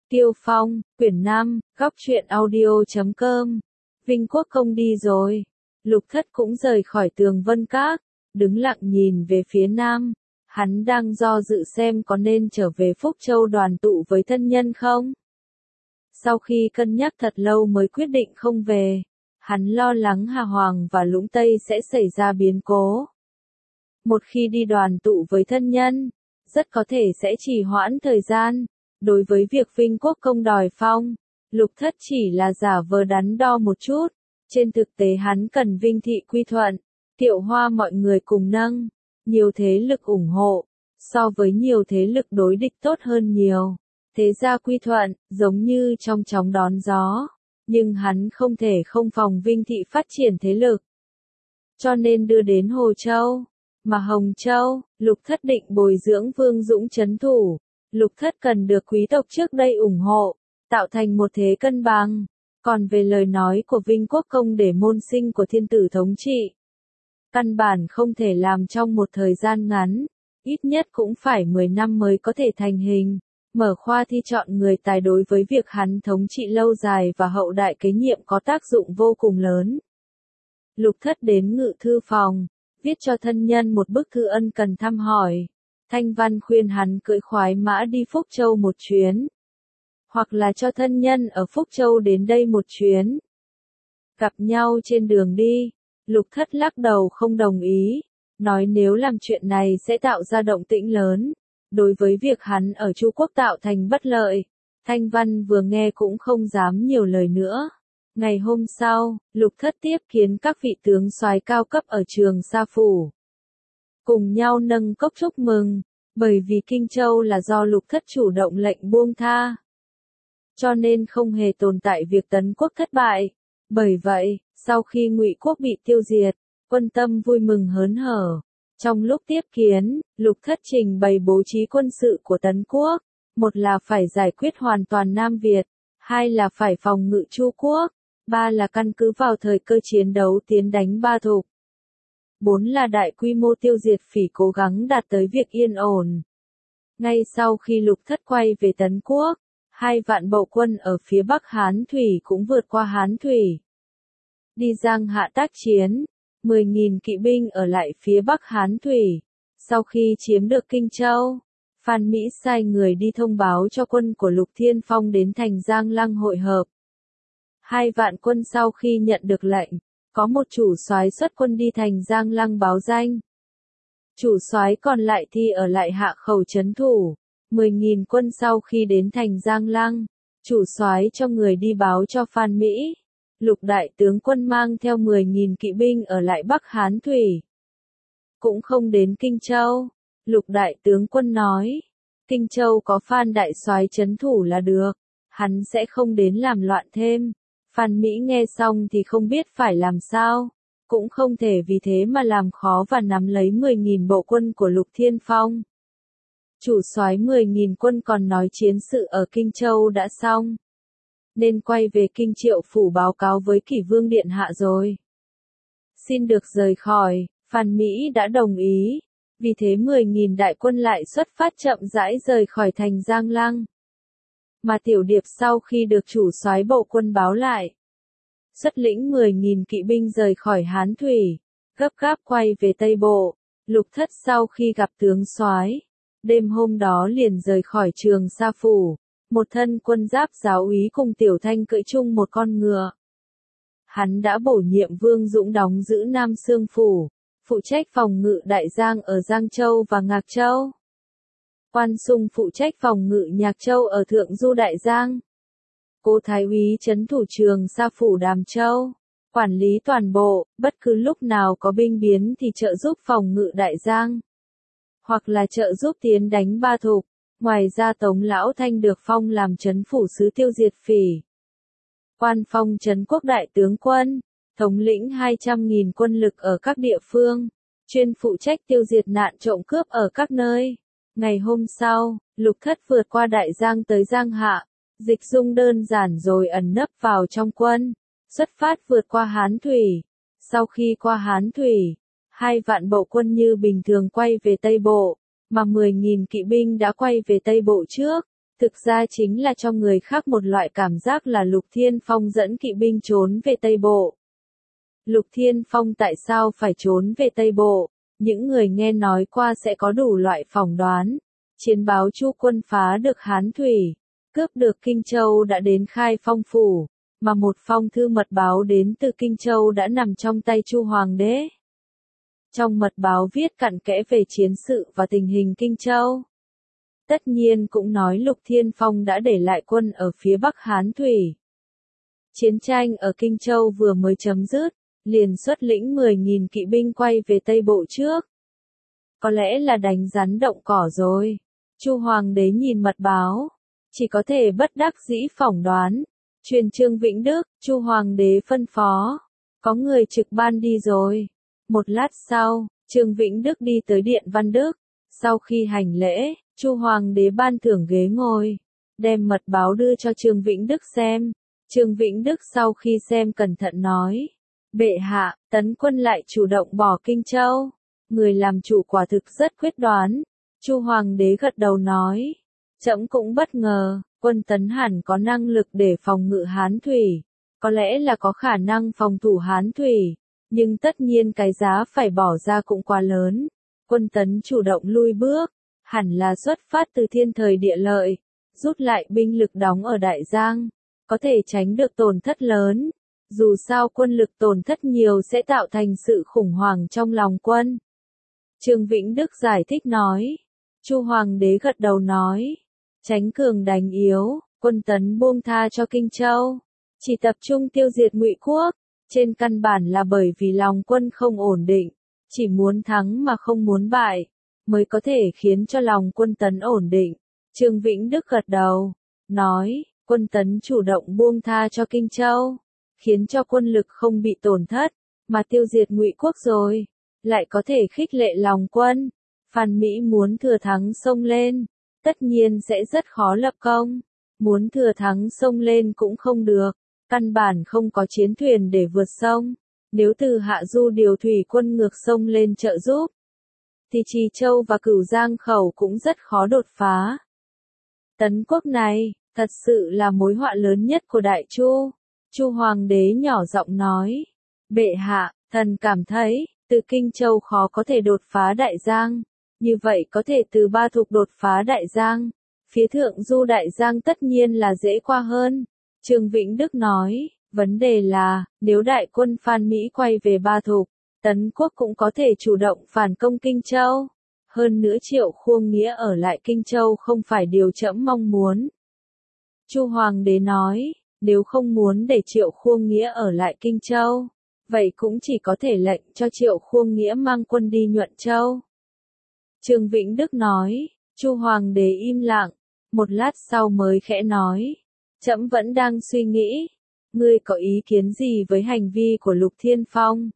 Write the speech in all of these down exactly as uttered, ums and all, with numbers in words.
Tiêu Phong, quyển năm, góc truyện audio chấm com. Vinh Quốc Công đi rồi. Lục Thất cũng rời khỏi Tường Vân Các, đứng lặng nhìn về phía nam. Hắn đang do dự xem có nên trở về Phúc Châu đoàn tụ với thân nhân không. Sau khi cân nhắc thật lâu mới quyết định không về. Hắn lo lắng Hà Hoàng và Lũng Tây sẽ xảy ra biến cố. Một khi đi đoàn tụ với thân nhân, rất có thể sẽ trì hoãn thời gian. Đối với việc Vinh Quốc Công đòi phong, Lục Thất chỉ là giả vờ đắn đo một chút. Trên thực tế hắn cần Vinh Thị quy thuận, Tiệu Hoa mọi người cùng nâng, nhiều thế lực ủng hộ, so với nhiều thế lực đối địch tốt hơn nhiều. Thế gia quy thuận, giống như trong chóng đón gió, nhưng hắn không thể không phòng Vinh Thị phát triển thế lực. Cho nên đưa đến Hồ Châu, mà Hồng Châu, Lục Thất định bồi dưỡng Vương Dũng trấn thủ. Lục Thất cần được quý tộc trước đây ủng hộ, tạo thành một thế cân bằng. Còn về lời nói của Vinh Quốc Công để môn sinh của thiên tử thống trị, căn bản không thể làm trong một thời gian ngắn, ít nhất cũng phải mười năm mới có thể thành hình. Mở khoa thi chọn người tài đối với việc hắn thống trị lâu dài và hậu đại kế nhiệm có tác dụng vô cùng lớn. Lục Thất đến ngự thư phòng, viết cho thân nhân một bức thư ân cần thăm hỏi. Thanh văn khuyên hắn cưỡi khoái mã đi Phúc Châu một chuyến. Hoặc là cho thân nhân ở Phúc Châu đến đây một chuyến. Gặp nhau trên đường đi, Lục Thất lắc đầu không đồng ý. Nói nếu làm chuyện này sẽ tạo ra động tĩnh lớn. Đối với việc hắn ở Chu Quốc tạo thành bất lợi. Thanh văn vừa nghe cũng không dám nhiều lời nữa. Ngày hôm sau, Lục Thất tiếp kiến các vị tướng soái cao cấp ở Trường Sa Phủ. Cùng nhau nâng cốc chúc mừng, bởi vì Kinh Châu là do Lục Thất chủ động lệnh buông tha. Cho nên không hề tồn tại việc Tấn Quốc thất bại. Bởi vậy, sau khi Ngụy Quốc bị tiêu diệt, quân tâm vui mừng hớn hở. Trong lúc tiếp kiến, Lục Thất trình bày bố trí quân sự của Tấn Quốc. Một là phải giải quyết hoàn toàn Nam Việt, hai là phải phòng ngự Chu Quốc, ba là căn cứ vào thời cơ chiến đấu tiến đánh Ba Thục. Bốn là đại quy mô tiêu diệt Phỉ cố gắng đạt tới việc yên ổn. Ngay sau khi Lục Thất quay về Tấn Quốc, hai vạn bậu quân ở phía Bắc Hán Thủy cũng vượt qua Hán Thủy. Đi Giang Hạ tác chiến, mười nghìn kỵ binh ở lại phía Bắc Hán Thủy. Sau khi chiếm được Kinh Châu, Phan Mỹ sai người đi thông báo cho quân của Lục Thiên Phong đến thành Giang Lăng hội hợp. Hai vạn quân sau khi nhận được lệnh, có một chủ soái xuất quân đi thành Giang Lăng báo danh. Chủ soái còn lại thì ở lại Hạ Khẩu trấn thủ. mười nghìn quân sau khi đến thành Giang Lăng, chủ soái cho người đi báo cho Phan Mỹ. Lục đại tướng quân mang theo mười nghìn kỵ binh ở lại Bắc Hán Thủy. Cũng không đến Kinh Châu. Lục đại tướng quân nói, Kinh Châu có Phan đại soái trấn thủ là được, hắn sẽ không đến làm loạn thêm. Phan Mỹ nghe xong thì không biết phải làm sao, cũng không thể vì thế mà làm khó và nắm lấy mười nghìn bộ quân của Lục Thiên Phong. Chủ soái mười nghìn quân còn nói chiến sự ở Kinh Châu đã xong, nên quay về Kinh Triệu phủ báo cáo với Kỷ Vương điện hạ rồi. Xin được rời khỏi, Phan Mỹ đã đồng ý, vì thế mười nghìn đại quân lại xuất phát chậm rãi rời khỏi thành Giang Lăng. Mà Tiểu Điệp sau khi được chủ soái bộ quân báo lại, xuất lĩnh mười nghìn kỵ binh rời khỏi Hán Thủy, gấp gáp quay về Tây Bộ. Lục Thất sau khi gặp tướng soái, đêm hôm đó liền rời khỏi Trường Sa Phủ, một thân quân giáp giáo úy cùng Tiểu Thanh cưỡi chung một con ngựa. Hắn đã bổ nhiệm Vương Dũng đóng giữ Nam Xương Phủ, phụ trách phòng ngự Đại Giang ở Giang Châu và Ngạc Châu. Quan Sung phụ trách phòng ngự Nhạc Châu ở Thượng Du Đại Giang. Cố Thái úy trấn thủ Trường Sa Phủ Đàm Châu, quản lý toàn bộ, bất cứ lúc nào có binh biến thì trợ giúp phòng ngự Đại Giang, hoặc là trợ giúp tiến đánh Ba Thục. Ngoài ra Tống Lão Thanh được phong làm trấn phủ sứ tiêu diệt Phỉ. Quan phong trấn quốc đại tướng quân, thống lĩnh hai trăm nghìn quân lực ở các địa phương, chuyên phụ trách tiêu diệt nạn trộm cướp ở các nơi. Ngày hôm sau, Lục Thất vượt qua Đại Giang tới Giang Hạ, dịch dung đơn giản rồi ẩn nấp vào trong quân, xuất phát vượt qua Hán Thủy. Sau khi qua Hán Thủy, hai vạn bậu quân như bình thường quay về Tây Bộ, mà mười nghìn kỵ binh đã quay về Tây Bộ trước. Thực ra chính là cho người khác một loại cảm giác là Lục Thiên Phong dẫn kỵ binh trốn về Tây Bộ. Lục Thiên Phong tại sao phải trốn về Tây Bộ? Những người nghe nói qua sẽ có đủ loại phỏng đoán. Chiến báo Chu quân phá được Hán Thủy, cướp được Kinh Châu đã đến Khai Phong phủ, mà một phong thư mật báo đến từ Kinh Châu đã nằm trong tay Chu Hoàng đế. Trong mật báo viết cặn kẽ về chiến sự và tình hình Kinh Châu. Tất nhiên cũng nói Lục Thiên Phong đã để lại quân ở phía Bắc Hán Thủy. Chiến tranh ở Kinh Châu vừa mới chấm dứt, liền xuất lĩnh mười nghìn kỵ binh quay về Tây Bộ trước. Có lẽ là đánh rắn động cỏ rồi. Chu Hoàng đế nhìn mật báo, chỉ có thể bất đắc dĩ phỏng đoán. Truyền Trương Vĩnh Đức, Chu Hoàng đế phân phó, có người trực ban đi rồi. Một lát sau, Trương Vĩnh Đức đi tới Điện Văn Đức. Sau khi hành lễ, Chu Hoàng đế ban thưởng ghế ngồi, đem mật báo đưa cho Trương Vĩnh Đức xem. Trương Vĩnh Đức sau khi xem cẩn thận nói, bệ hạ, tấn quân lại chủ động bỏ Kinh Châu. Người làm chủ quả thực rất quyết đoán. Chu Hoàng đế gật đầu nói, trẫm cũng bất ngờ, quân tấn hẳn có năng lực để phòng ngự Hán Thủy. Có lẽ là có khả năng phòng thủ Hán Thủy, nhưng tất nhiên cái giá phải bỏ ra cũng quá lớn. Quân tấn chủ động lui bước, hẳn là xuất phát từ thiên thời địa lợi, rút lại binh lực đóng ở Đại Giang, có thể tránh được tổn thất lớn. Dù sao quân lực tổn thất nhiều sẽ tạo thành sự khủng hoảng trong lòng quân. Trương Vĩnh Đức giải thích nói. Chu Hoàng đế gật đầu nói, tránh cường đánh yếu, quân tấn buông tha cho Kinh Châu, chỉ tập trung tiêu diệt Ngụy quốc, trên căn bản là bởi vì lòng quân không ổn định, chỉ muốn thắng mà không muốn bại, mới có thể khiến cho lòng quân tấn ổn định. Trương Vĩnh Đức gật đầu, nói, quân tấn chủ động buông tha cho Kinh Châu, khiến cho quân lực không bị tổn thất, mà tiêu diệt Ngụy quốc rồi, lại có thể khích lệ lòng quân. Phan Mỹ muốn thừa thắng xông lên, tất nhiên sẽ rất khó lập công. Muốn thừa thắng xông lên cũng không được, căn bản không có chiến thuyền để vượt sông. Nếu từ Hạ Du điều thủy quân ngược sông lên trợ giúp, thì Trì Châu và Cửu Giang khẩu cũng rất khó đột phá. Tấn quốc này, thật sự là mối họa lớn nhất của Đại Chu. Chu Hoàng đế nhỏ giọng nói, bệ hạ, thần cảm thấy, từ Kinh Châu khó có thể đột phá Đại Giang. Như vậy có thể từ Ba Thục đột phá Đại Giang, phía thượng du Đại Giang tất nhiên là dễ qua hơn. Trương Vĩnh Đức nói, vấn đề là, nếu đại quân Phan Mỹ quay về Ba Thục, Tấn quốc cũng có thể chủ động phản công Kinh Châu. Hơn nữa Triệu Khuông Nghĩa ở lại Kinh Châu không phải điều trẫm mong muốn. Chu Hoàng đế nói, nếu không muốn để Triệu Khuông Nghĩa ở lại Kinh Châu, vậy cũng chỉ có thể lệnh cho Triệu Khuông Nghĩa mang quân đi Nhuận Châu. Trương Vĩnh Đức nói, Chu Hoàng đế im lặng, một lát sau mới khẽ nói, trẫm vẫn đang suy nghĩ, ngươi có ý kiến gì với hành vi của Lục Thiên Phong?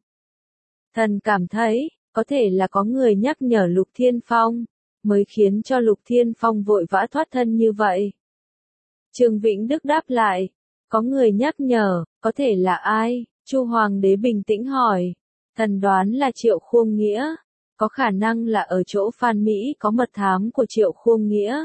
Thần cảm thấy, có thể là có người nhắc nhở Lục Thiên Phong, mới khiến cho Lục Thiên Phong vội vã thoát thân như vậy. Trương Vĩnh Đức đáp lại, có người nhắc nhở, có thể là ai? Chu Hoàng đế bình tĩnh hỏi, thần đoán là Triệu Khuông Nghĩa. Có khả năng là ở chỗ Phan Mỹ có mật thám của Triệu Khuông Nghĩa.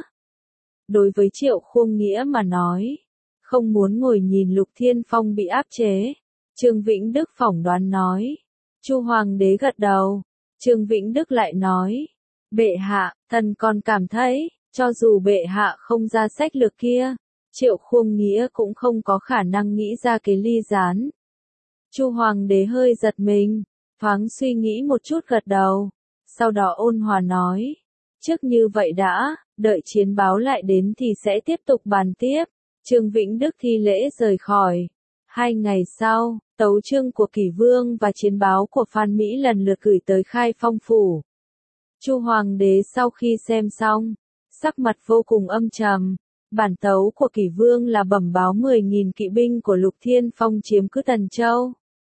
Đối với Triệu Khuông Nghĩa mà nói, không muốn ngồi nhìn Lục Thiên Phong bị áp chế. Trương Vĩnh Đức phỏng đoán nói. Chu Hoàng đế gật đầu. Trương Vĩnh Đức lại nói, bệ hạ, thần còn cảm thấy, cho dù bệ hạ không ra sách lược kia, Triệu Khuông Nghĩa cũng không có khả năng nghĩ ra cái ly gián. Chu Hoàng đế hơi giật mình, thoáng suy nghĩ một chút gật đầu. Sau đó ôn hòa nói, trước như vậy đã, đợi chiến báo lại đến thì sẽ tiếp tục bàn tiếp. Trương Vĩnh Đức thi lễ rời khỏi. Hai ngày sau, tấu chương của Kỷ Vương và chiến báo của Phan Mỹ lần lượt gửi tới Khai Phong phủ. Chu Hoàng đế sau khi xem xong, sắc mặt vô cùng âm trầm. Bản tấu của Kỷ Vương là bẩm báo mười nghìn kỵ binh của Lục Thiên Phong chiếm cứ Tần Châu.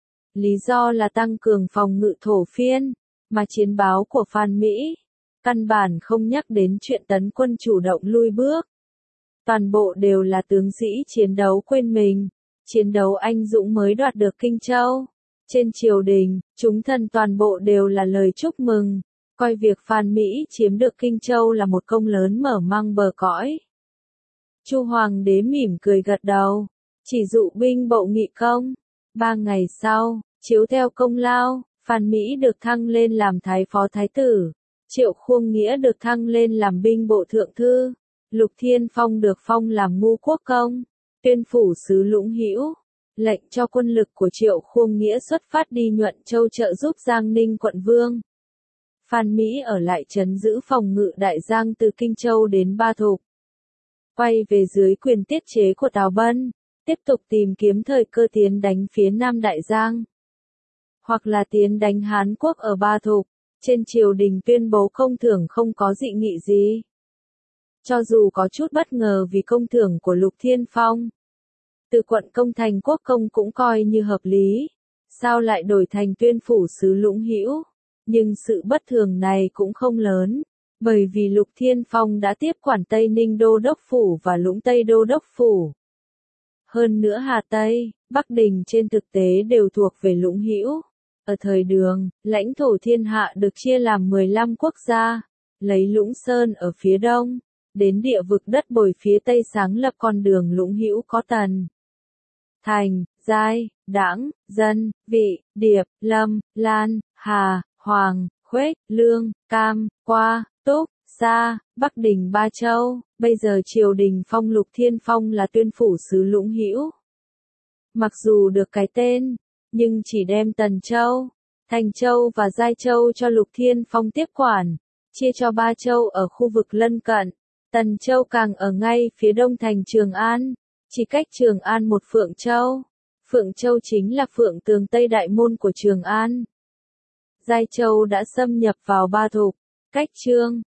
Lý do là tăng cường phòng ngự thổ phiên. Mà chiến báo của Phan Mỹ, căn bản không nhắc đến chuyện tấn quân chủ động lui bước. Toàn bộ đều là tướng sĩ chiến đấu quên mình, chiến đấu anh dũng mới đoạt được Kinh Châu. Trên triều đình, chúng thần toàn bộ đều là lời chúc mừng, coi việc Phan Mỹ chiếm được Kinh Châu là một công lớn mở mang bờ cõi. Chu Hoàng đế mỉm cười gật đầu, chỉ dụ binh bộ nghị công. Ba ngày sau, chiếu theo công lao, Phan Mỹ được thăng lên làm thái phó thái tử, Triệu Khuông Nghĩa được thăng lên làm binh bộ thượng thư, Lục Thiên Phong được phong làm ngu quốc công, tuyên phủ sứ Lũng Hữu, lệnh cho quân lực của Triệu Khuông Nghĩa xuất phát đi Nhuận Châu trợ giúp Giang Ninh quận vương. Phan Mỹ ở lại trấn giữ phòng ngự Đại Giang từ Kinh Châu đến Ba Thục. Quay về dưới quyền tiết chế của Tào Bân, tiếp tục tìm kiếm thời cơ tiến đánh phía Nam Đại Giang, hoặc là tiến đánh Hán Quốc ở Ba Thục. Trên triều đình tuyên bố công thưởng không có dị nghị gì. Cho dù có chút bất ngờ vì công thưởng của Lục Thiên Phong, từ quận công thành quốc công cũng coi như hợp lý, sao lại đổi thành tuyên phủ sứ Lũng Hữu? Nhưng sự bất thường này cũng không lớn, bởi vì Lục Thiên Phong đã tiếp quản Tây Ninh Đô Đốc Phủ và Lũng Tây Đô Đốc Phủ. Hơn nữa Hà Tây, Bắc Đình trên thực tế đều thuộc về Lũng Hữu. Ở thời Đường, lãnh thổ thiên hạ được chia làm mười lăm quốc gia, lấy Lũng Sơn ở phía đông, đến địa vực đất Bồi phía tây sáng lập con đường Lũng Hữu có Tần, Thành, Giai, Đãng, Dân, Vị, Điệp, Lâm, Lan, Hà, Hoàng, Khuếch, Lương, Cam, Qua, Túc, Sa, Bắc Đình ba châu. Bây giờ triều đình phong Lục Thiên Phong là tuyên phủ sứ Lũng Hữu. Mặc dù được cái tên, nhưng chỉ đem Tần Châu, Thành Châu và Giai Châu cho Lục Thiên Phong tiếp quản, chia cho ba châu ở khu vực lân cận. Tần Châu càng ở ngay phía đông thành Trường An, chỉ cách Trường An một Phượng Châu. Phượng Châu chính là Phượng Tường Tây Đại Môn của Trường An. Giai Châu đã xâm nhập vào Ba Thục, cách Chương